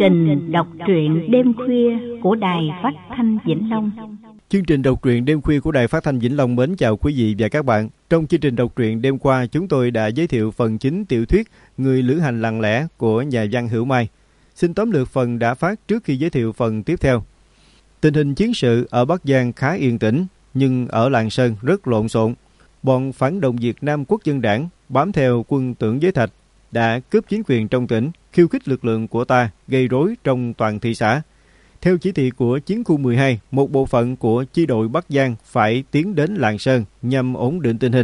trình đọc truyện đêm khuya của Đài Phát thanh Vĩnh Long. Chương trình đọc truyện đêm khuya của Đài Phát thanh Vĩnh Long mến chào quý vị và các bạn. Trong chương trình đọc truyện đêm qua, chúng tôi đã giới thiệu phần chính tiểu thuyết Người lữ hành lặng lẽ của nhà văn Hữu Mai. Xin tóm lược phần đã phát trước khi giới thiệu phần tiếp theo. Tình hình chiến sự ở Bắc Giang khá yên tĩnh, nhưng ở Lạng Sơn rất lộn xộn. Bọn phản động Việt Nam Quốc dân Đảng bám theo quân Tưởng Giới Thạch đã cướp chính quyền trong tỉnh, khiêu khích lực lượng của ta, gây rối trong toàn thị xã. Theo chỉ thị của Chiến khu 12, một bộ phận của chi đội Bắc Giang phải tiến đến Lạng Sơn nhằm ổn định tình hình.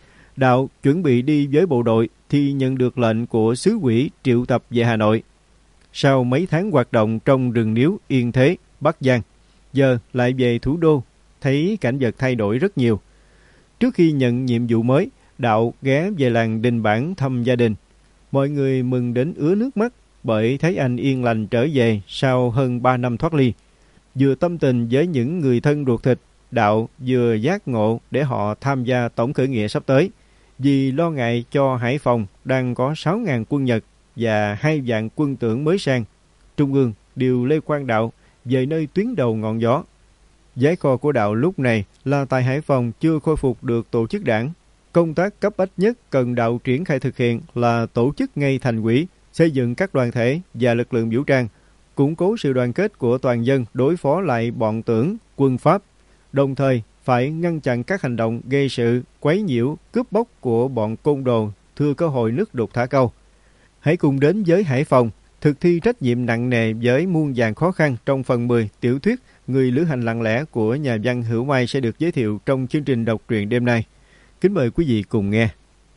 Đạo chuẩn bị đi với bộ đội thì nhận được lệnh của xứ ủy triệu tập về Hà Nội. Sau mấy tháng hoạt động trong rừng níu Yên Thế, Bắc Giang, giờ lại về thủ đô, thấy cảnh vật thay đổi rất nhiều. Trước khi nhận nhiệm vụ mới, Đạo ghé về làng Đình Bản thăm gia đình. Mọi người mừng đến ứa nước mắt bởi thấy anh yên lành trở về sau hơn 3 năm thoát ly. Vừa tâm tình với những người thân ruột thịt, Đạo vừa giác ngộ để họ tham gia tổng khởi nghĩa sắp tới. Vì lo ngại cho Hải Phòng đang có 6.000 quân Nhật và 2 vạn quân Tưởng mới sang, Trung ương điều Lê Quang Đạo về nơi tuyến đầu ngọn gió. Giái kho của Đạo lúc này là tại Hải Phòng chưa khôi phục được tổ chức đảng. Công tác cấp bách nhất cần Đạo triển khai thực hiện là tổ chức ngay thành ủy, xây dựng các đoàn thể và lực lượng vũ trang, củng cố sự đoàn kết của toàn dân đối phó lại bọn Tưởng, quân Pháp, đồng thời phải ngăn chặn các hành động gây sự, quấy nhiễu, cướp bóc của bọn côn đồ thừa cơ hội nước đục thả câu. Hãy cùng đến với Hải Phòng, thực thi trách nhiệm nặng nề với muôn vàn khó khăn trong phần 10 tiểu thuyết Người lữ hành lặng lẽ của nhà văn Hữu Mai sẽ được giới thiệu trong chương trình đọc truyện đêm nay. Kính mời quý vị cùng nghe.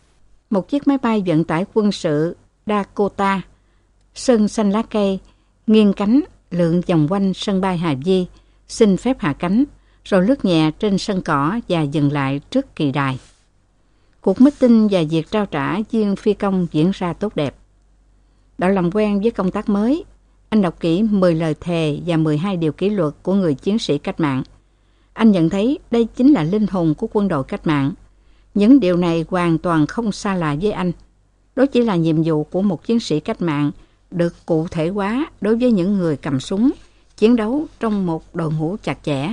Một chiếc máy bay vận tải quân sự Dakota, sơn xanh lá cây, nghiêng cánh lượn vòng quanh sân bay Hà Di, xin phép hạ cánh, rồi lướt nhẹ trên sân cỏ và dừng lại trước kỳ đài. Cuộc meeting và việc trao trả viên phi công diễn ra tốt đẹp. Đã làm quen với công tác mới, anh đọc kỹ 10 lời thề và 12 điều kỷ luật của người chiến sĩ cách mạng. Anh nhận thấy đây chính là linh hồn của quân đội cách mạng. Những điều này hoàn toàn không xa lạ với anh. Đó chỉ là nhiệm vụ của một chiến sĩ cách mạng được cụ thể hóa đối với những người cầm súng, chiến đấu trong một đội ngũ chặt chẽ.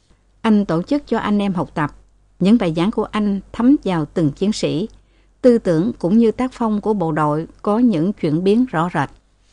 Anh tổ chức cho anh em học tập. Những bài giảng của anh thấm vào từng chiến sĩ. Tư tưởng cũng như tác phong của bộ đội có những chuyển biến rõ rệt.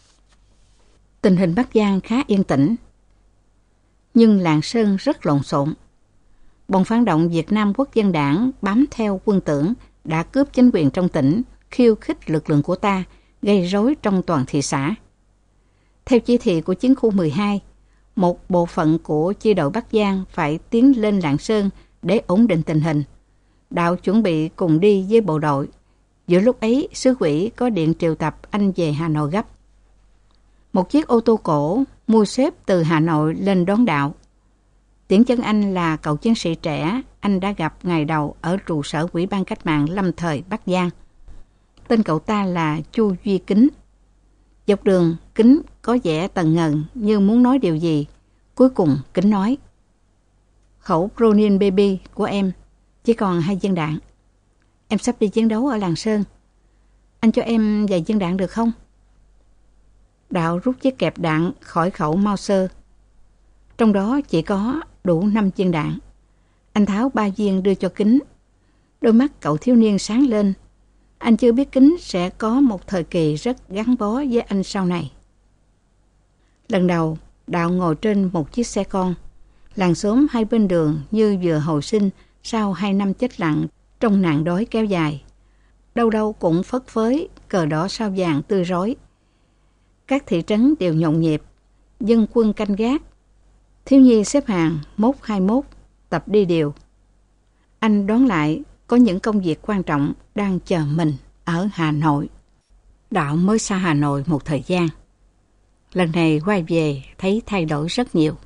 Tình hình Bắc Giang khá yên tĩnh, nhưng Lạng Sơn rất lộn xộn. Bọn phản động Việt Nam Quốc dân Đảng bám theo quân Tưởng đã cướp chính quyền trong tỉnh, khiêu khích lực lượng của ta, gây rối trong toàn thị xã. Theo chỉ thị của Chiến khu 12, một bộ phận của chi đội Bắc Giang phải tiến lên Lạng Sơn để ổn định tình hình. Đạo chuẩn bị cùng đi với bộ đội. Giữa lúc ấy, xứ ủy có điện triệu tập anh về Hà Nội gấp. Một chiếc ô tô cổ mua xếp từ Hà Nội lên đón Đạo. Tiễn chân anh là cậu chiến sĩ trẻ anh đã gặp ngày đầu ở trụ sở Ủy ban Cách mạng lâm thời Bắc Giang. Tên cậu ta là Chu Duy Kính. Dọc đường, Kính có vẻ tần ngần như muốn nói điều gì. Cuối cùng Kính nói: "Khẩu Browning Baby của em chỉ còn 2 viên đạn. Em sắp đi chiến đấu ở Lạng Sơn. Anh cho em vài viên đạn được không?" Đạo rút chiếc kẹp đạn khỏi khẩu Mauser. Trong đó chỉ có đủ 5 viên đạn. Anh tháo 3 viên đưa cho Kính. Đôi mắt cậu thiếu niên sáng lên. Anh chưa biết Kính sẽ có một thời kỳ rất gắn bó với anh sau này. Lần đầu, Đạo ngồi trên một chiếc xe con. Làng xóm hai bên đường như vừa hồi sinh sau 2 năm chết lặng trong nạn đói kéo dài. Đâu đâu cũng phất phới cờ đỏ sao vàng tươi rói. Các thị trấn đều nhộn nhịp, dân quân canh gác. Thiếu nhi xếp hàng 121 tập đi điều. Anh đoán lại có những công việc quan trọng đang chờ mình ở Hà Nội. Đạo mới xa Hà Nội một thời gian. Lần này quay về thấy thay đổi rất nhiều.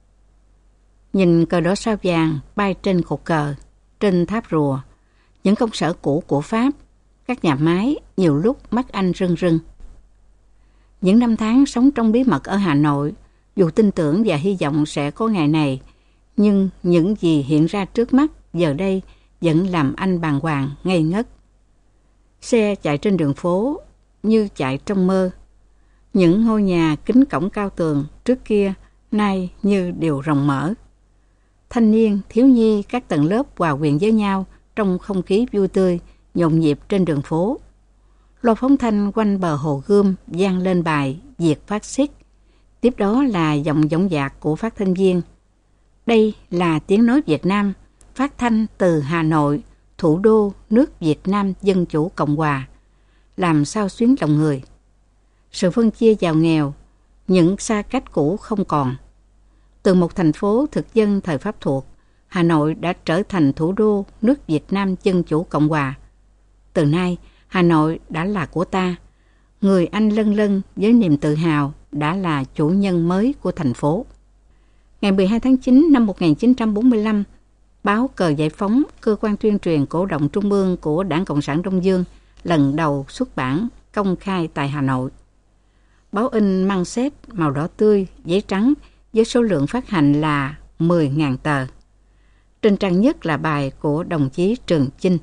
Nhìn cờ đỏ sao vàng bay trên cột cờ, trên tháp rùa, những công sở cũ của Pháp, các nhà máy, nhiều lúc mắt anh rưng rưng. Những năm tháng sống trong bí mật ở Hà Nội, dù tin tưởng và hy vọng sẽ có ngày này, nhưng những gì hiện ra trước mắt giờ đây vẫn làm anh bàng hoàng, ngây ngất. Xe chạy trên đường phố như chạy trong mơ. Những ngôi nhà kính cổng cao tường trước kia nay như đều rộng mở. Thanh niên, thiếu nhi các tầng lớp hòa quyện với nhau trong không khí vui tươi, nhộn nhịp trên đường phố. Loa phóng thanh quanh bờ hồ Gươm vang lên bài Diệt Phát Xít. Tiếp đó là giọng dõng dạc của phát thanh viên. Đây là tiếng nói Việt Nam, phát thanh từ Hà Nội, thủ đô nước Việt Nam Dân Chủ Cộng Hòa. Làm sao xuyến lòng người. Sự phân chia giàu nghèo, những xa cách cũ không còn. Từ một thành phố thực dân thời Pháp thuộc, Hà Nội đã trở thành thủ đô nước Việt Nam Dân Chủ Cộng Hòa. Từ nay, Hà Nội đã là của ta. Người Anh lân lân với niềm tự hào đã là chủ nhân mới của thành phố. Ngày 12 tháng 9 năm 1945, báo Cờ Giải Phóng, cơ quan tuyên truyền cổ động trung ương của Đảng Cộng sản Đông Dương, lần đầu xuất bản công khai tại Hà Nội. Báo in măng xét màu đỏ tươi, giấy trắng với số lượng phát hành là 10.000 tờ. Trên trang nhất là bài của đồng chí Trường Chinh.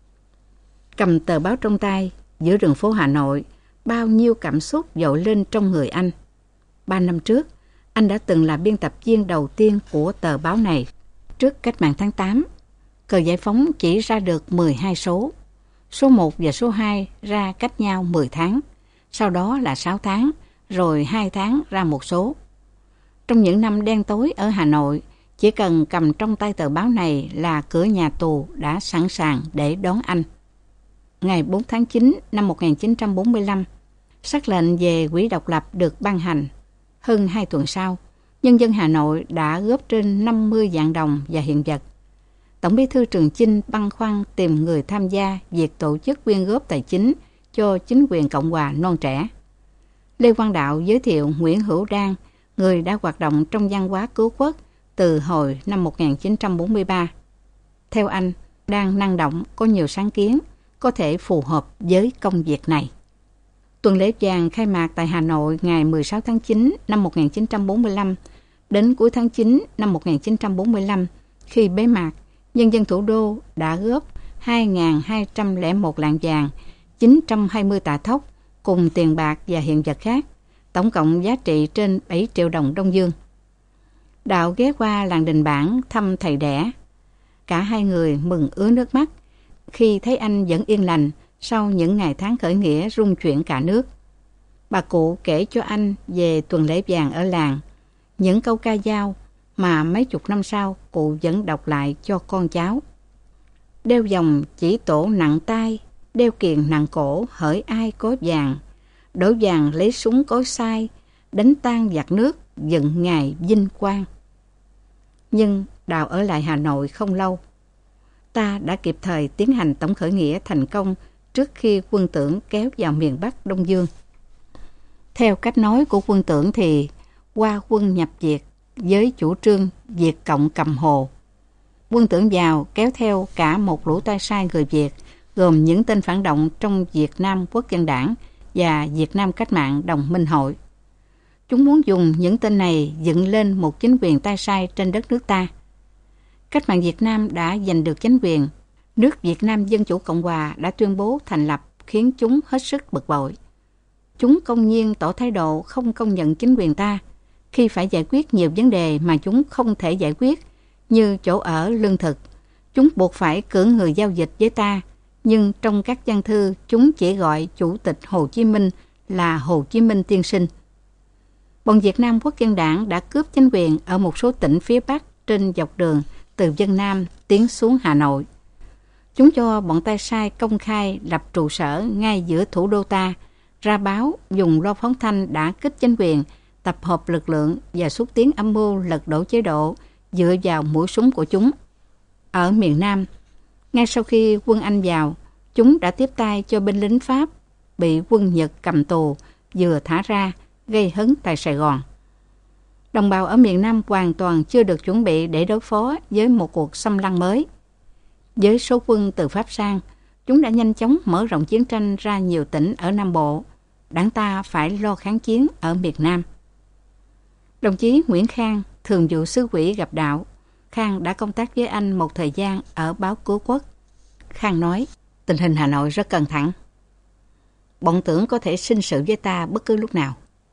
Cầm tờ báo trong tay, giữa đường phố Hà Nội, bao nhiêu cảm xúc dội lên trong người anh. 3 năm trước, anh đã từng là biên tập viên đầu tiên của tờ báo này. Trước cách mạng tháng 8, Cờ Giải Phóng chỉ ra được 12 số. Số 1 và số 2 ra cách nhau 10 tháng, sau đó là 6 tháng, rồi 2 tháng ra một số. Trong những năm đen tối ở Hà Nội, chỉ cần cầm trong tay tờ báo này là cửa nhà tù đã sẵn sàng để đón anh. Ngày 4 tháng 9 năm 1945, sắc lệnh về quỹ độc lập được ban hành. Hơn 2 tuần sau, nhân dân Hà Nội đã góp trên 50 vạn đồng và hiện vật. Tổng bí thư Trường Chinh băn khoăn tìm người tham gia việc tổ chức quyên góp tài chính cho chính quyền Cộng hòa non trẻ. Lê Quang Đạo giới thiệu Nguyễn Hữu Đan, người đã hoạt động trong văn hóa cứu quốc từ hồi năm 1943. Theo anh, Đan năng động, có nhiều sáng kiến, có thể phù hợp với công việc này. Tuần lễ vàng khai mạc tại Hà Nội ngày 16 tháng 9 năm 1945 đến cuối tháng 9 năm 1945, khi bế mạc, nhân dân thủ đô đã góp 2.201 lạng vàng, 920 tạ thóc cùng tiền bạc và hiện vật khác, tổng cộng giá trị trên 7 triệu đồng Đông Dương. Đạo ghé qua làng Đình Bản thăm thầy đẻ. Cả hai người mừng ứa nước mắt khi thấy anh vẫn yên lành sau những ngày tháng khởi nghĩa rung chuyển cả nước. Bà cụ kể cho anh về tuần lễ vàng ở làng, những câu ca dao mà mấy chục năm sau cụ vẫn đọc lại cho con cháu. Đeo vòng chỉ tổ nặng tay, đeo kiềng nặng cổ hỡi ai có vàng, đổ vàng lấy súng cối sai, đánh tan giặc nước dựng ngày vinh quang. Nhưng Đào ở lại Hà Nội không lâu. Ta đã kịp thời tiến hành tổng khởi nghĩa thành công trước khi quân Tưởng kéo vào miền Bắc Đông Dương. Theo cách nói của quân Tưởng thì qua quân nhập Việt với chủ trương Việt Cộng cầm Hồ. Quân Tưởng vào kéo theo cả một lũ tay sai người Việt, gồm những tên phản động trong Việt Nam Quốc dân Đảng và Việt Nam Cách mạng Đồng Minh Hội. Chúng muốn dùng những tên này dựng lên một chính quyền tay sai trên đất nước ta. Cách mạng Việt Nam đã giành được chính quyền, nước Việt Nam Dân Chủ Cộng Hòa đã tuyên bố thành lập, khiến chúng hết sức bực bội. Chúng công nhiên tỏ thái độ không công nhận chính quyền ta khi phải giải quyết nhiều vấn đề mà chúng không thể giải quyết, như chỗ ở, lương thực. Chúng buộc phải cử người giao dịch với ta, nhưng trong các văn thư chúng chỉ gọi Chủ tịch Hồ Chí Minh là Hồ Chí Minh tiên sinh. Bọn Việt Nam Quốc dân Đảng đã cướp chính quyền ở một số tỉnh phía Bắc trên dọc đường từ Vân Nam tiến xuống Hà Nội. Chúng cho bọn tay sai công khai lập trụ sở ngay giữa thủ đô ta, ra báo dùng loa phóng thanh đã kích chính quyền, tập hợp lực lượng và xúc tiến âm mưu lật đổ chế độ dựa vào mũi súng của chúng. Ở miền Nam, ngay sau khi quân Anh vào, chúng đã tiếp tay cho binh lính Pháp bị quân Nhật cầm tù vừa thả ra, gây hấn tại Sài Gòn. Đồng bào ở miền Nam hoàn toàn chưa được chuẩn bị để đối phó với một cuộc xâm lăng mới. Với số quân từ Pháp sang, chúng đã nhanh chóng mở rộng chiến tranh ra nhiều tỉnh ở Nam Bộ. Đảng ta phải lo kháng chiến ở miền Nam. Đồng chí Nguyễn Khang, thường vụ xứ ủy gặp Đạo. Khang đã công tác với anh một thời gian ở báo Cứu Quốc. Khang nói, tình hình Hà Nội rất căng thẳng. Bọn Tưởng có thể sinh sự với ta bất cứ lúc nào.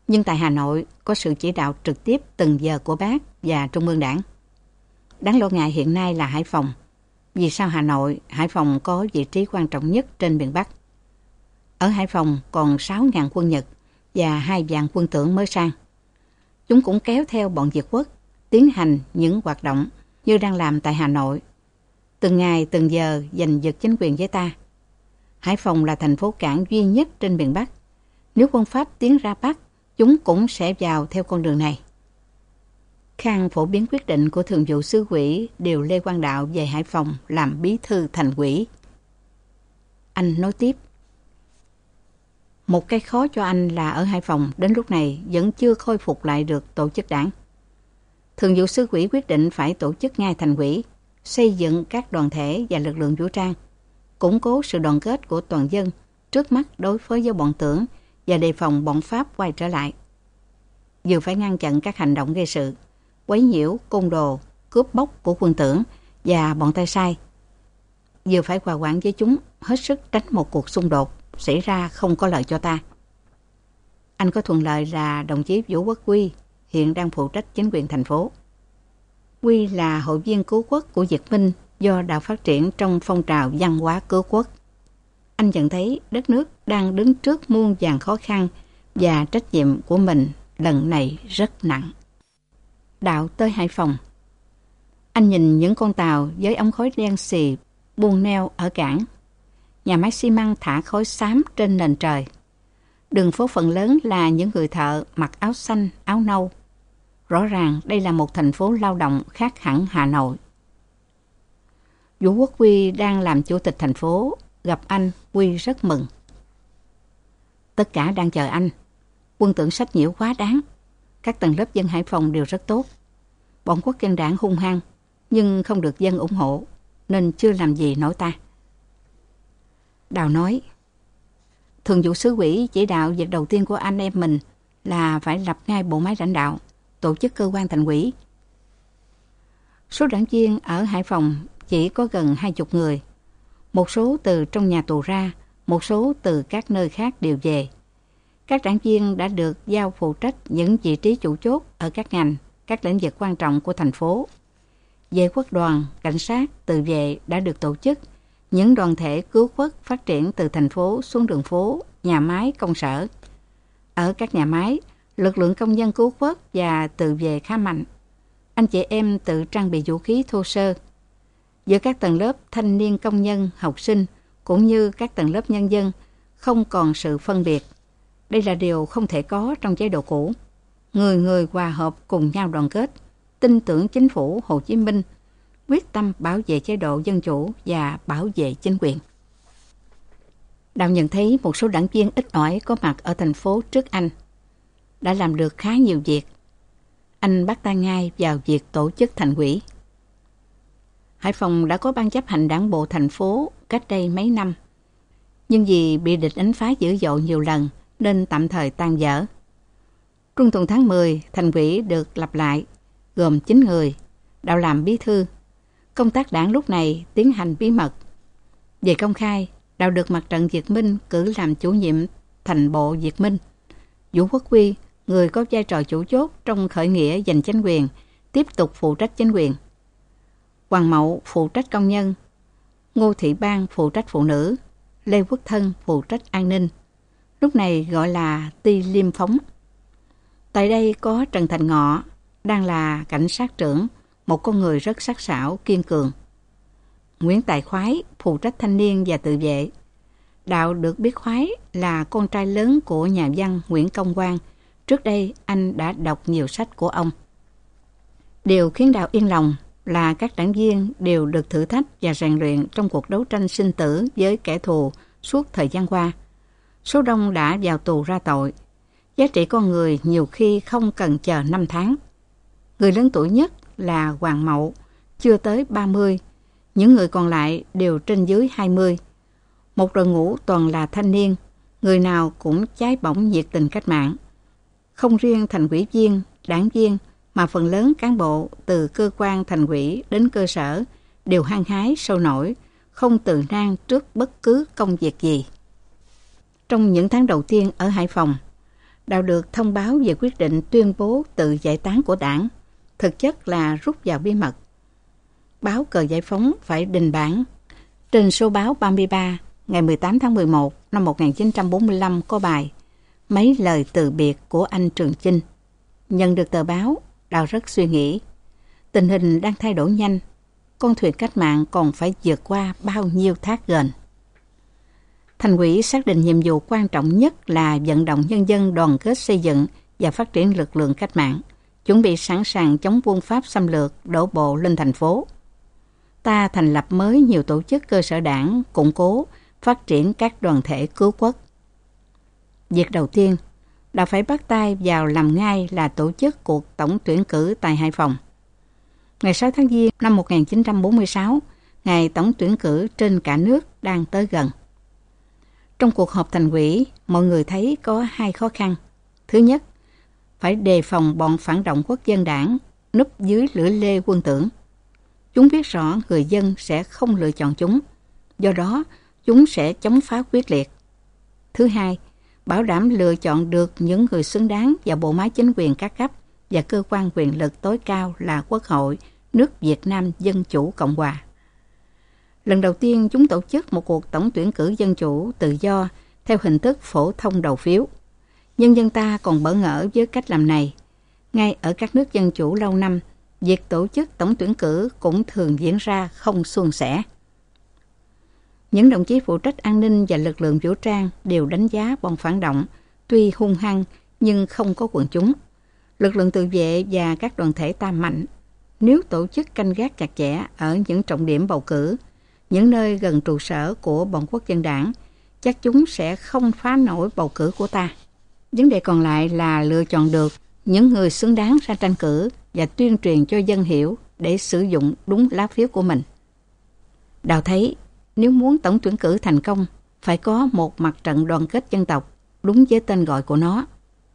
Nhưng tại Hà Nội có sự chỉ đạo trực tiếp từng giờ của Bác và Trung ương Đảng. Đáng lo ngại hiện nay là Hải Phòng. Vì sao Hà Nội, Hải Phòng có vị trí quan trọng nhất trên miền Bắc? Ở Hải Phòng còn 6.000 quân Nhật và 2 vạn quân tưởng mới sang. Chúng cũng kéo theo bọn Việt Quốc tiến hành những hoạt động như đang làm tại Hà Nội. Từng ngày, từng giờ giành giật chính quyền với ta. Hải Phòng là thành phố cảng duy nhất trên miền Bắc. Nếu quân Pháp tiến ra Bắc, chúng cũng sẽ vào theo con đường này. Khang phổ biến quyết định của Thường vụ Xứ ủy điều Lê Quang Đạo về Hải Phòng làm bí thư thành ủy. Anh nói tiếp. Một cái khó cho anh là ở Hải Phòng đến lúc này vẫn chưa khôi phục lại được tổ chức đảng. Thường vụ Xứ ủy quyết định phải tổ chức ngay thành ủy, xây dựng các đoàn thể và lực lượng vũ trang, củng cố sự đoàn kết của toàn dân trước mắt đối phó với bọn tưởng và đề phòng bọn Pháp quay trở lại. Vừa phải ngăn chặn các hành động gây sự, quấy nhiễu, côn đồ, cướp bóc của quân tưởng và bọn tay sai. Vừa phải hòa quản với chúng, hết sức tránh một cuộc xung đột xảy ra không có lợi cho ta. Anh có thuận lợi là đồng chí Vũ Quốc Huy hiện đang phụ trách chính quyền thành phố. Huy là hội viên cứu quốc của Việt Minh do Đạo phát triển trong phong trào văn hóa cứu quốc. Anh nhận thấy đất nước đang đứng trước muôn vàn khó khăn và trách nhiệm của mình lần này rất nặng. Đạo tới Hải Phòng. Anh nhìn những con tàu với ống khói đen xì buông neo ở cảng. Nhà máy xi măng thả khói xám trên nền trời. Đường phố phần lớn là những người thợ mặc áo xanh, áo nâu. Rõ ràng đây là một thành phố lao động khác hẳn Hà Nội. Vũ Quốc Huy đang làm chủ tịch thành phố, gặp anh, Huy rất mừng. Tất cả đang chờ anh. Quân tưởng sách nhiễu quá đáng. Các tầng lớp dân Hải Phòng đều rất tốt. Bọn Quốc dân đảng hung hăng, nhưng không được dân ủng hộ, nên chưa làm gì nổi ta. Đào nói, Thường vụ Xứ ủy chỉ đạo việc đầu tiên của anh em mình là phải lập ngay bộ máy lãnh đạo, tổ chức cơ quan thành ủy. Số đảng viên ở Hải Phòng chỉ có gần 20 người. Một số từ trong nhà tù ra, một số từ các nơi khác đều về. Các đảng viên đã được giao phụ trách những vị trí chủ chốt ở các ngành, các lĩnh vực quan trọng của thành phố. Vệ quốc đoàn, cảnh sát, tự vệ đã được tổ chức. Những đoàn thể cứu quốc phát triển từ thành phố xuống đường phố, nhà máy, công sở. Ở các nhà máy, lực lượng công nhân cứu quốc và tự vệ khá mạnh. Anh chị em tự trang bị vũ khí thô sơ. Giữa các tầng lớp thanh niên công nhân, học sinh, cũng như các tầng lớp nhân dân, không còn sự phân biệt. Đây là điều không thể có trong chế độ cũ. Người người hòa hợp cùng nhau đoàn kết, tin tưởng chính phủ Hồ Chí Minh, quyết tâm bảo vệ chế độ dân chủ và bảo vệ chính quyền. Đào nhận thấy một số đảng viên ít ỏi có mặt ở thành phố trước anh đã làm được khá nhiều việc. Anh bắt tay ngay vào việc tổ chức thành ủy. Hải Phòng đã có ban chấp hành đảng bộ thành phố cách đây mấy năm, nhưng vì bị địch đánh phá dữ dội nhiều lần nên tạm thời tan vỡ. Trung tuần tháng 10, thành ủy được lập lại, gồm 9 người, Đào làm bí thư. Công tác đảng lúc này tiến hành bí mật. Về công khai, Đào được Mặt trận Việt Minh cử làm chủ nhiệm thành bộ Việt Minh. Vũ Quốc Huy, người có vai trò chủ chốt trong khởi nghĩa giành chính quyền, tiếp tục phụ trách chính quyền. Hoàng Mậu phụ trách công nhân, Ngô Thị Ban phụ trách phụ nữ, Lê Quốc Thân phụ trách an ninh. Lúc này gọi là Ty Liêm Phóng. Tại đây có Trần Thành Ngọ, đang là cảnh sát trưởng, một con người rất sắc sảo, kiên cường. Nguyễn Tài Khoái phụ trách thanh niên và tự vệ. Đạo được biết Khoái là con trai lớn của nhà văn Nguyễn Công Quang. Trước đây anh đã đọc nhiều sách của ông. Điều khiến Đạo yên lòng là các đảng viên đều được thử thách và rèn luyện trong cuộc đấu tranh sinh tử với kẻ thù suốt thời gian qua. Số đông đã vào tù ra tội. Giá trị con người nhiều khi không cần chờ 5 tháng. Người lớn tuổi nhất là Hoàng Mậu, chưa tới 30. Những người còn lại đều trên dưới 20. Một đội ngũ toàn là thanh niên, người nào cũng cháy bỏng nhiệt tình cách mạng. Không riêng thành ủy viên, đảng viên, mà phần lớn cán bộ từ cơ quan thành ủy đến cơ sở đều hăng hái sôi nổi, không từ nan trước bất cứ công việc gì. Trong những tháng đầu tiên ở Hải Phòng, Đào được thông báo về quyết định tuyên bố tự giải tán của đảng, thực chất là rút vào bí mật. Báo Cờ Giải Phóng phải đình bản. Trên số báo 33 ngày 18 tháng 11 năm 1945 có bài Mấy lời từ biệt của anh Trường Chinh. Nhận được tờ báo, Đào rất suy nghĩ. Tình hình đang thay đổi nhanh, con thuyền cách mạng còn phải vượt qua bao nhiêu thác ghềnh. Thành ủy xác định nhiệm vụ quan trọng nhất là vận động nhân dân đoàn kết xây dựng và phát triển lực lượng cách mạng, chuẩn bị sẵn sàng chống quân Pháp xâm lược đổ bộ lên thành phố. Ta thành lập mới nhiều tổ chức cơ sở đảng, củng cố, phát triển các đoàn thể cứu quốc. Việc đầu tiên là phải bắt tay vào làm ngay là tổ chức cuộc tổng tuyển cử tại Hải Phòng. Ngày 6 tháng Giêng năm 1946, ngày tổng tuyển cử trên cả nước đang tới gần. Trong cuộc họp thành ủy, mọi người thấy có hai khó khăn. Thứ nhất, phải đề phòng bọn phản động quốc dân đảng núp dưới lưỡi lê quân tưởng. Chúng biết rõ người dân sẽ không lựa chọn chúng, do đó chúng sẽ chống phá quyết liệt. Thứ hai, bảo đảm lựa chọn được những người xứng đáng vào bộ máy chính quyền các cấp và cơ quan quyền lực tối cao là Quốc hội nước Việt Nam Dân Chủ Cộng Hòa. Lần đầu tiên chúng tổ chức một cuộc tổng tuyển cử dân chủ tự do theo hình thức phổ thông đầu phiếu. Nhân dân ta còn bỡ ngỡ với cách làm này. Ngay ở các nước dân chủ lâu năm, việc tổ chức tổng tuyển cử cũng thường diễn ra không suôn sẻ. Những đồng chí phụ trách an ninh và lực lượng vũ trang đều đánh giá bọn phản động tuy hung hăng nhưng không có quần chúng. Lực lượng tự vệ và các đoàn thể ta mạnh. Nếu tổ chức canh gác chặt chẽ ở những trọng điểm bầu cử, những nơi gần trụ sở của bọn quốc dân đảng, chắc chúng sẽ không phá nổi bầu cử của ta. Vấn đề còn lại là lựa chọn được những người xứng đáng ra tranh cử và tuyên truyền cho dân hiểu để sử dụng đúng lá phiếu của mình. Đào thấy nếu muốn tổng tuyển cử thành công, phải có một mặt trận đoàn kết dân tộc đúng với tên gọi của nó.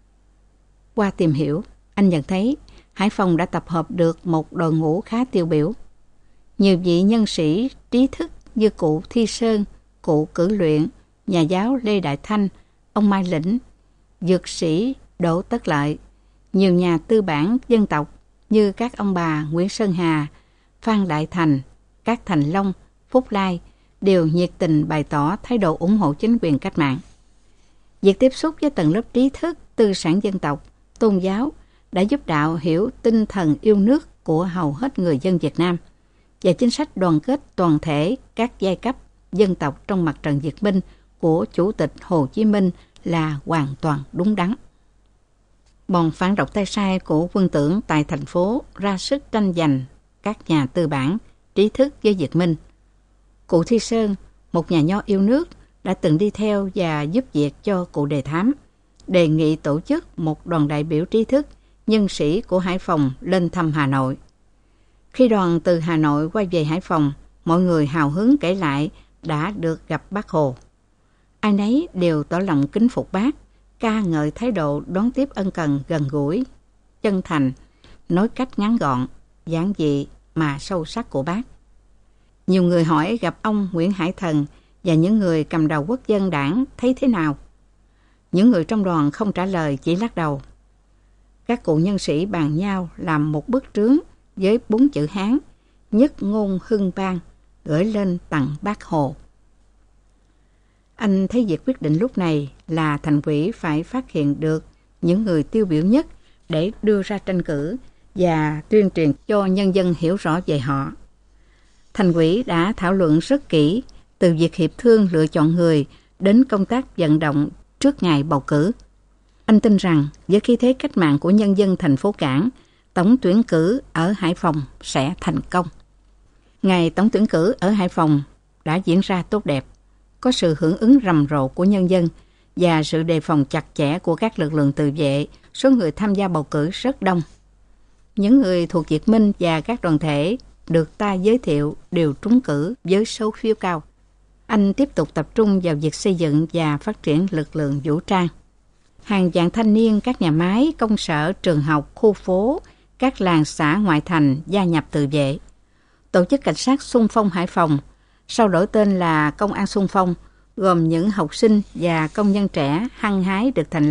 Qua tìm hiểu, anh nhận thấy Hải Phòng đã tập hợp được một đội ngũ khá tiêu biểu. Nhiều vị nhân sĩ trí thức như cụ Thi Sơn, cụ Cử Luyện, nhà giáo Lê Đại Thanh, ông Mai Lĩnh, dược sĩ Đỗ Tất Lợi, nhiều nhà tư bản dân tộc như các ông bà Nguyễn Sơn Hà, Phan Đại Thành, các Thành Long, Phúc Lai đều nhiệt tình bày tỏ thái độ ủng hộ chính quyền cách mạng. Việc tiếp xúc với tầng lớp trí thức, tư sản dân tộc, tôn giáo đã giúp Đạo hiểu tinh thần yêu nước của hầu hết người dân Việt Nam và chính sách đoàn kết toàn thể các giai cấp dân tộc trong mặt trận Việt Minh của Chủ tịch Hồ Chí Minh là hoàn toàn đúng đắn. Bọn phản động tay sai của quân tưởng tại thành phố ra sức tranh giành các nhà tư bản, trí thức với Việt Minh. Cụ Thi Sơn, một nhà nho yêu nước, đã từng đi theo và giúp việc cho cụ Đề Thám, đề nghị tổ chức một đoàn đại biểu trí thức, nhân sĩ của Hải Phòng lên thăm Hà Nội. Khi đoàn từ Hà Nội quay về Hải Phòng, mọi người hào hứng kể lại đã được gặp Bác Hồ. Ai nấy đều tỏ lòng kính phục Bác, ca ngợi thái độ đón tiếp ân cần gần gũi, chân thành, nói cách ngắn gọn, giản dị mà sâu sắc của Bác. Nhiều người hỏi gặp ông Nguyễn Hải Thần và những người cầm đầu quốc dân đảng thấy thế nào. Những người trong đoàn không trả lời, chỉ lắc đầu. Các cụ nhân sĩ bàn nhau làm một bức trướng với 4 chữ Hán, nhất ngôn hưng bang, gửi lên tặng Bác Hồ. Anh thấy việc quyết định lúc này là thành ủy phải phát hiện được những người tiêu biểu nhất để đưa ra tranh cử và tuyên truyền cho nhân dân hiểu rõ về họ. Thành ủy đã thảo luận rất kỹ, từ việc hiệp thương lựa chọn người đến công tác vận động trước ngày bầu cử. Anh tin rằng với khí thế cách mạng của nhân dân thành phố Cảng, tổng tuyển cử ở Hải Phòng sẽ thành công. Ngày tổng tuyển cử ở Hải Phòng đã diễn ra tốt đẹp, có sự hưởng ứng rầm rộ của nhân dân và sự đề phòng chặt chẽ của các lực lượng tự vệ. Số người tham gia bầu cử rất đông. Những người thuộc Việt Minh và các đoàn thể được ta giới thiệu đều trúng cử với số phiếu cao. Anh tiếp tục tập trung vào việc xây dựng và phát triển lực lượng vũ trang. Hàng vạn thanh niên, các nhà máy, công sở, trường học, khu phố, các làng xã ngoại thành gia nhập tự vệ. Tổ chức cảnh sát xung phong Hải Phòng, sau đổi tên là Công an xung phong, gồm những học sinh và công nhân trẻ hăng hái được thành lập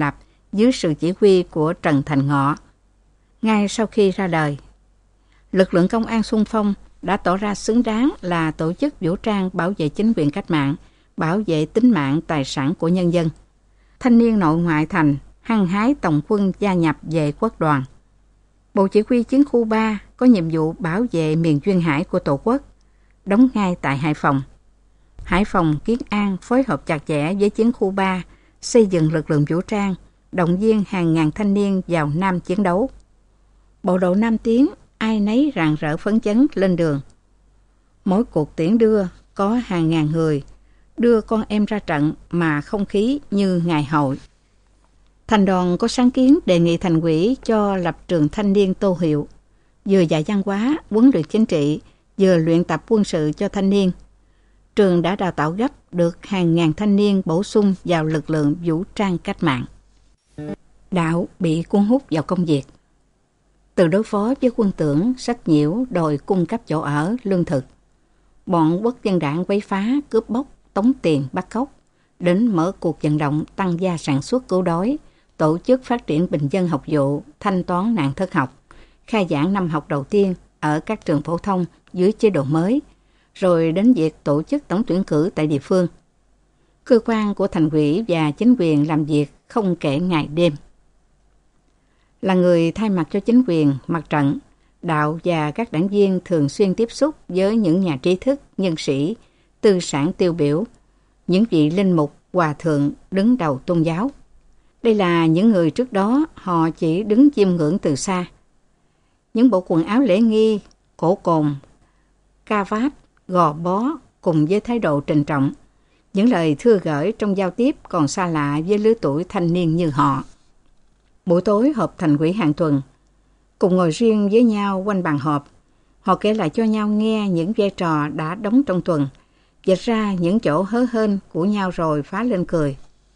dưới sự chỉ huy của Trần Thành Ngọ. Ngay sau khi ra đời, lực lượng công an xung phong đã tỏ ra xứng đáng là tổ chức vũ trang bảo vệ chính quyền cách mạng, bảo vệ tính mạng tài sản của nhân dân. Thanh niên nội ngoại thành hăng hái tổng quân gia nhập vệ quốc đoàn. Bộ Chỉ huy Chiến khu 3 có nhiệm vụ bảo vệ miền duyên hải của Tổ quốc, đóng ngay tại Hải Phòng. Hải Phòng, Kiến An phối hợp chặt chẽ với Chiến khu 3, xây dựng lực lượng vũ trang, động viên hàng ngàn thanh niên vào Nam chiến đấu. Bộ đội Nam tiến, ai nấy rạng rỡ phấn chấn lên đường. Mỗi cuộc tiễn đưa có hàng ngàn người, đưa con em ra trận mà không khí như ngày hội. Thành đoàn có sáng kiến đề nghị thành ủy cho lập trường thanh niên Tô Hiệu, vừa dạy văn hóa, huấn luyện chính trị, vừa luyện tập quân sự cho thanh niên. Trường đã đào tạo gấp được hàng ngàn thanh niên bổ sung vào lực lượng vũ trang cách mạng. Đạo bị cuốn hút vào công việc. Từ đối phó với quân tưởng, sách nhiễu đòi cung cấp chỗ ở, lương thực. Bọn quốc dân đảng quấy phá, cướp bóc, tống tiền, bắt cóc, đến mở cuộc vận động tăng gia sản xuất cứu đói, tổ chức phát triển bình dân học vụ, thanh toán nạn thất học, khai giảng năm học đầu tiên ở các trường phổ thông dưới chế độ mới, rồi đến việc tổ chức tổng tuyển cử tại địa phương. Cơ quan của thành ủy và chính quyền làm việc không kể ngày đêm. Là người thay mặt cho chính quyền, mặt trận, Đạo và các đảng viên thường xuyên tiếp xúc với những nhà trí thức, nhân sĩ, tư sản tiêu biểu, những vị linh mục, hòa thượng đứng đầu tôn giáo. Đây là những người trước đó họ chỉ đứng chiêm ngưỡng từ xa. Những bộ quần áo lễ nghi, cổ cồn, ca vát, gò bó cùng với thái độ trịnh trọng, những lời thưa gửi trong giao tiếp còn xa lạ với lứa tuổi thanh niên như họ. Buổi tối họp thành ủy hàng tuần, cùng ngồi riêng với nhau quanh bàn họp, họ kể lại cho nhau nghe những vai trò đã đóng trong tuần, vạch ra những chỗ hớ hênh của nhau rồi phá lên cười.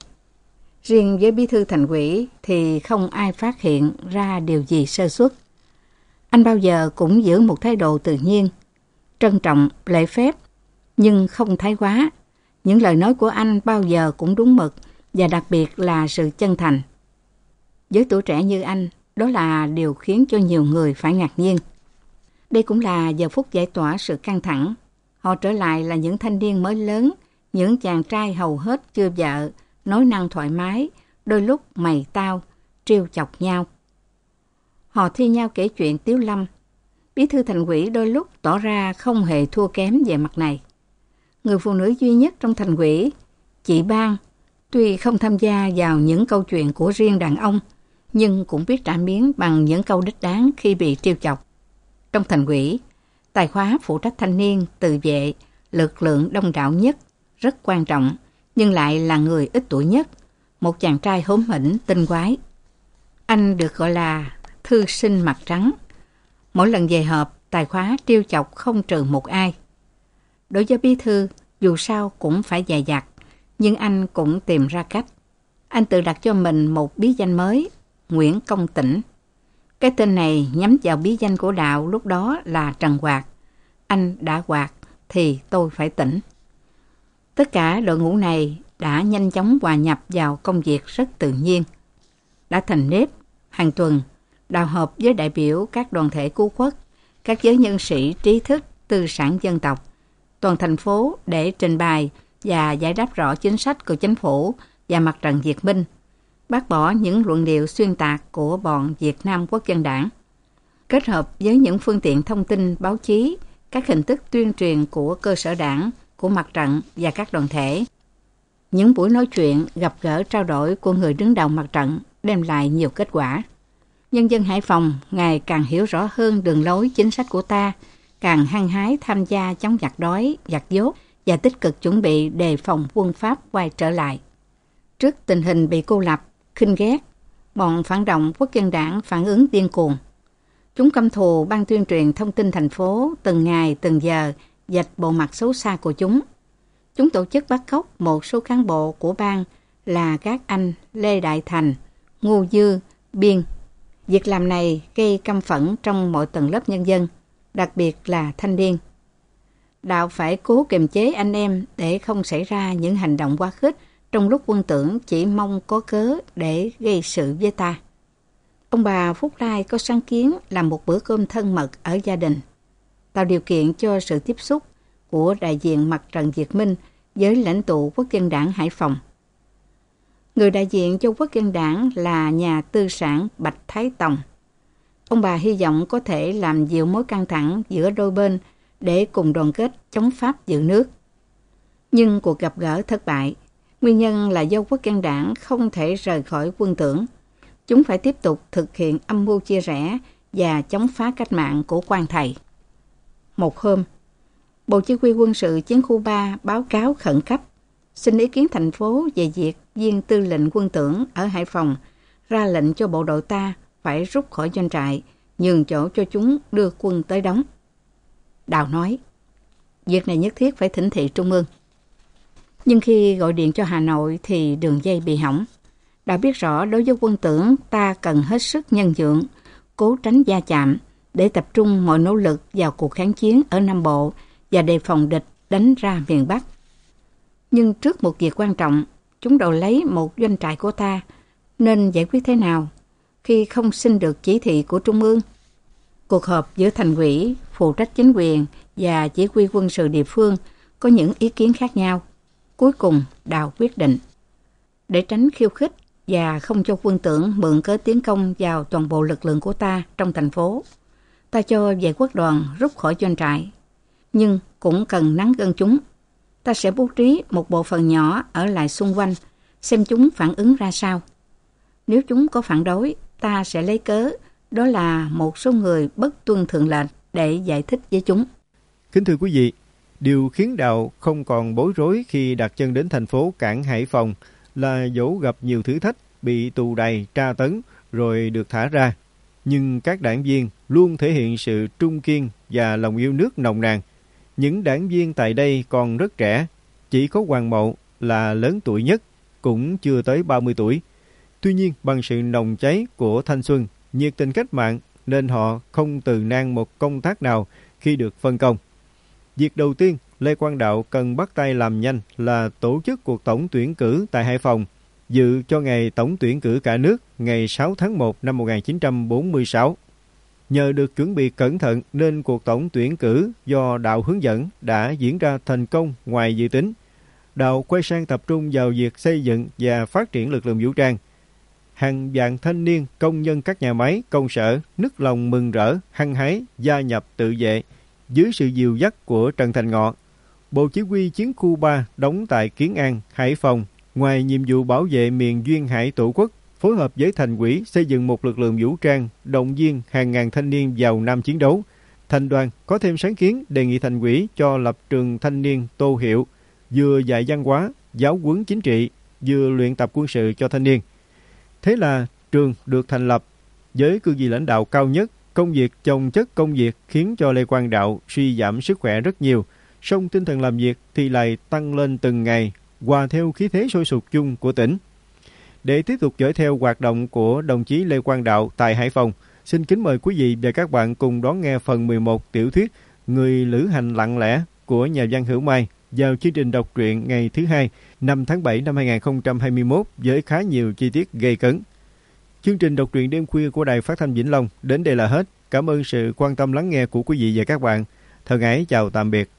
Riêng với bí thư thành ủy thì không ai phát hiện ra điều gì sơ suất. Anh bao giờ cũng giữ một thái độ tự nhiên, trân trọng, lễ phép, nhưng không thái quá. Những lời nói của anh bao giờ cũng đúng mực và đặc biệt là sự chân thành. Với tuổi trẻ như anh, đó là điều khiến cho nhiều người phải ngạc nhiên. Đây cũng là giờ phút giải tỏa sự căng thẳng. Họ trở lại là những thanh niên mới lớn, những chàng trai hầu hết chưa vợ, nói năng thoải mái, đôi lúc mày tao, trêu chọc nhau. Họ thi nhau kể chuyện tiếu lâm. Bí thư thành ủy đôi lúc tỏ ra không hề thua kém về mặt này. Người phụ nữ duy nhất trong thành ủy, chị Ban, tuy không tham gia vào những câu chuyện của riêng đàn ông, nhưng cũng biết trả miếng bằng những câu đích đáng khi bị trêu chọc. Trong thành ủy, tài khóa phụ trách thanh niên, tự vệ, lực lượng đông đảo nhất, rất quan trọng, nhưng lại là người ít tuổi nhất, một chàng trai hóm hỉnh, tinh quái. Anh được gọi là thư sinh mặt trắng. Mỗi lần về họp, tài khóa trêu chọc không trừ một ai. Đối với bí thư, dù sao cũng phải dè dặt, nhưng anh cũng tìm ra cách. Anh tự đặt cho mình một bí danh mới, Nguyễn Công Tĩnh. Cái tên này nhắm vào bí danh của Đạo lúc đó là Trần Hoạt. Anh đã hoạt thì tôi phải tỉnh. Tất cả đội ngũ này đã nhanh chóng hòa nhập vào công việc rất tự nhiên. Đã thành nếp, hàng tuần, Đạo họp với đại biểu các đoàn thể cứu quốc, các giới nhân sĩ trí thức, tư sản dân tộc, toàn thành phố để trình bày và giải đáp rõ chính sách của chính phủ và mặt trận Việt Minh, bác bỏ những luận điệu xuyên tạc của bọn Việt Nam Quốc dân Đảng, kết hợp với những phương tiện thông tin báo chí, các hình thức tuyên truyền của cơ sở đảng, của mặt trận và các đoàn thể. Những buổi nói chuyện, gặp gỡ trao đổi của người đứng đầu mặt trận đem lại nhiều kết quả. Nhân dân Hải Phòng ngày càng hiểu rõ hơn đường lối chính sách của ta, càng hăng hái tham gia chống giặc đói, giặc dốt và tích cực chuẩn bị đề phòng quân Pháp quay trở lại. Trước tình hình bị cô lập, khinh ghét, bọn phản động Quốc dân Đảng phản ứng điên cuồng. Chúng căm thù ban tuyên truyền thông tin thành phố từng ngày từng giờ, vạch bộ mặt xấu xa của chúng. Chúng tổ chức bắt cóc một số cán bộ của ban là các anh Lê Đại Thành, Ngô Dư, Biên. Việc làm này gây căm phẫn trong mọi tầng lớp nhân dân, đặc biệt là thanh niên. Đạo phải cố kiềm chế anh em để không xảy ra những hành động quá khích trong lúc Quân Tưởng chỉ mong có cớ để gây sự với ta. Ông bà Phúc Lai có sáng kiến làm một bữa cơm thân mật ở gia đình, tạo điều kiện cho sự tiếp xúc của đại diện Mặt trận Việt Minh với lãnh tụ Quốc dân đảng Hải Phòng. Người đại diện cho Quốc dân đảng là nhà tư sản Bạch Thái Tòng. Ông bà hy vọng có thể làm dịu mối căng thẳng giữa đôi bên để cùng đoàn kết chống Pháp giữ nước. Nhưng cuộc gặp gỡ thất bại. Nguyên nhân là do Quốc dân đảng không thể rời khỏi Quân Tưởng. Chúng phải tiếp tục thực hiện âm mưu chia rẽ và chống phá cách mạng của quan thầy. Một hôm, Bộ Chỉ huy quân sự Chiến khu 3 báo cáo khẩn cấp xin ý kiến thành phố về việc viên tư lệnh Quân Tưởng ở Hải Phòng ra lệnh cho bộ đội ta phải rút khỏi doanh trại, nhường chỗ cho chúng đưa quân tới đóng. Đào nói, việc này nhất thiết phải thỉnh thị Trung ương. Nhưng khi gọi điện cho Hà Nội thì đường dây bị hỏng. Đã biết rõ đối với Quân Tưởng ta cần hết sức nhân nhượng, cố tránh va chạm để tập trung mọi nỗ lực vào cuộc kháng chiến ở Nam Bộ và đề phòng địch đánh ra miền Bắc. Nhưng trước một việc quan trọng, chúng đòi lấy một doanh trại của ta, nên giải quyết thế nào khi không xin được chỉ thị của Trung ương? Cuộc họp giữa thành ủy, phụ trách chính quyền và chỉ huy quân sự địa phương có những ý kiến khác nhau. Cuối cùng, Đào quyết định, để tránh khiêu khích và không cho Quân Tưởng mượn cớ tiến công vào toàn bộ lực lượng của ta trong thành phố, ta cho vệ quốc đoàn rút khỏi doanh trại. Nhưng cũng cần nắn gân chúng. Ta sẽ bố trí một bộ phận nhỏ ở lại xung quanh, xem chúng phản ứng ra sao. Nếu chúng có phản đối, ta sẽ lấy cớ đó là một số người bất tuân thượng lệnh để giải thích với chúng. Kính thưa quý vị, điều khiến Đào không còn bối rối khi đặt chân đến thành phố cảng Hải Phòng là dẫu gặp nhiều thử thách, bị tù đày, tra tấn rồi được thả ra. Nhưng các đảng viên luôn thể hiện sự trung kiên và lòng yêu nước nồng nàn. Những đảng viên tại đây còn rất trẻ, chỉ có Hoàng Mậu là lớn tuổi nhất, cũng chưa tới 30 tuổi. Tuy nhiên, bằng sự nồng cháy của thanh xuân, nhiệt tình cách mạng, nên họ không từ nan một công tác nào khi được phân công. Việc đầu tiên, Lê Quang Đạo cần bắt tay làm nhanh là tổ chức cuộc tổng tuyển cử tại Hải Phòng, dự cho ngày tổng tuyển cử cả nước ngày 6 tháng 1 năm 1946. Nhờ được chuẩn bị cẩn thận nên cuộc tổng tuyển cử do Đạo hướng dẫn đã diễn ra thành công ngoài dự tính. Đạo quay sang tập trung vào việc xây dựng và phát triển lực lượng vũ trang. Hàng vạn thanh niên, công nhân các nhà máy, công sở nức lòng mừng rỡ, hăng hái gia nhập tự vệ dưới sự dìu dắt của Trần Thành Ngọ. Bộ Chỉ huy Chiến khu 3 đóng tại Kiến An, Hải Phòng, ngoài nhiệm vụ bảo vệ miền duyên hải Tổ quốc, phối hợp với thành ủy xây dựng một lực lượng vũ trang, động viên hàng ngàn thanh niên vào Nam chiến đấu. Thành đoàn có thêm sáng kiến đề nghị thành ủy cho lập trường thanh niên Tô Hiệu, vừa dạy văn hóa, giáo huấn chính trị, vừa luyện tập quân sự cho thanh niên. Thế là trường được thành lập với cương vị lãnh đạo cao nhất. Công việc chồng chất công việc khiến cho Lê Quang Đạo suy giảm sức khỏe rất nhiều, song tinh thần làm việc thì lại tăng lên từng ngày, hòa theo khí thế sôi sục chung của tỉnh. Để tiếp tục dõi theo hoạt động của đồng chí Lê Quang Đạo tại Hải Phòng, xin kính mời quý vị và các bạn cùng đón nghe phần 11 tiểu thuyết Người lữ hành lặng lẽ của nhà văn Hữu Mai vào chương trình đọc truyện ngày thứ hai, 5 tháng 7 năm 2021 với khá nhiều chi tiết gây cấn. Chương trình đọc truyện đêm khuya của Đài Phát thanh Vĩnh Long đến đây là hết. Cảm ơn sự quan tâm lắng nghe của quý vị và các bạn. Thân ái chào tạm biệt.